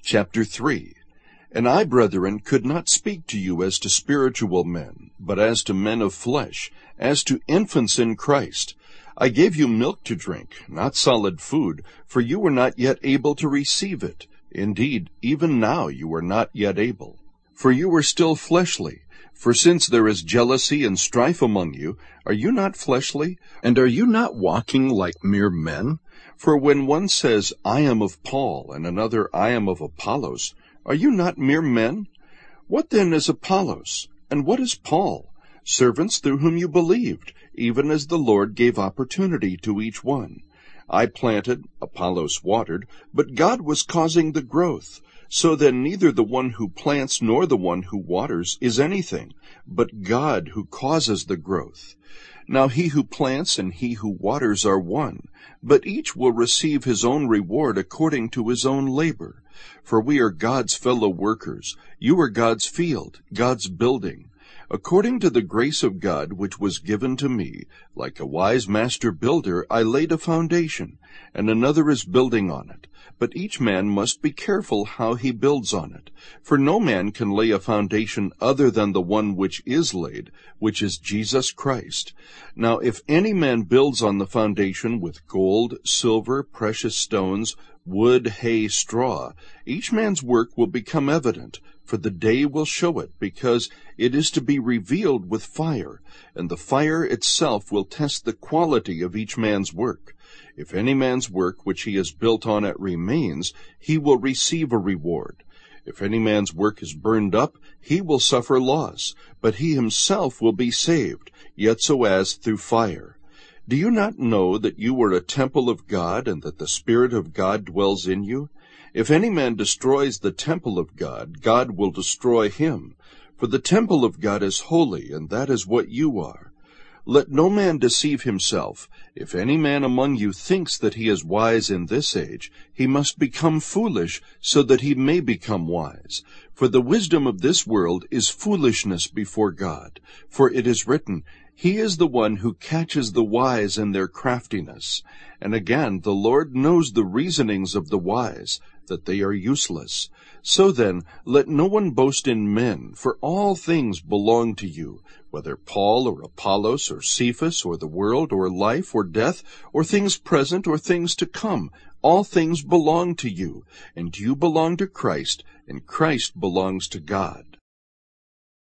Chapter 3. And I, brethren, could not speak to you as to spiritual men, but as to men of flesh, as to infants in Christ. I gave you milk to drink, not solid food, for you were not yet able to receive it. Indeed, even now you are not yet able. For you are still fleshly. For since there is jealousy and strife among you, are you not fleshly? And are you not walking like mere men? For when one says, I am of Paul, and another, I am of Apollos, are you not mere men? What then is Apollos? And what is Paul? Servants through whom you believed, even as the Lord gave opportunity to each one. I planted, Apollos watered, but God was causing the growth. So then neither the one who plants nor the one who waters is anything, but God who causes the growth. Now he who plants and he who waters are one, but each will receive his own reward according to his own labor. For we are God's fellow workers. You are God's field, God's building. According to the grace of God which was given to me, like a wise master builder, I laid a foundation, and another is building on it. But each man must be careful how he builds on it. For no man can lay a foundation other than the one which is laid, which is Jesus Christ. Now if any man builds on the foundation with gold, silver, precious stones, wood, hay, straw, each man's work will become evident, for the day will show it, because it is to be revealed with fire, and the fire itself will test the quality of each man's work. If any man's work which he has built on it remains, he will receive a reward. If any man's work is burned up, he will suffer loss, but he himself will be saved, yet so as through fire. Do you not know that you are a temple of God, and that the Spirit of God dwells in you? If any man destroys the temple of God, God will destroy him. For the temple of God is holy, and that is what you are. Let no man deceive himself. If any man among you thinks that he is wise in this age, he must become foolish, so that he may become wise. For the wisdom of this world is foolishness before God. For it is written, He is the one who catches the wise in their craftiness. And again, the Lord knows the reasonings of the wise, that they are useless. So then, let no one boast in men, for all things belong to you, whether Paul or Apollos or Cephas or the world or life or death or things present or things to come. All things belong to you, and you belong to Christ, and Christ belongs to God.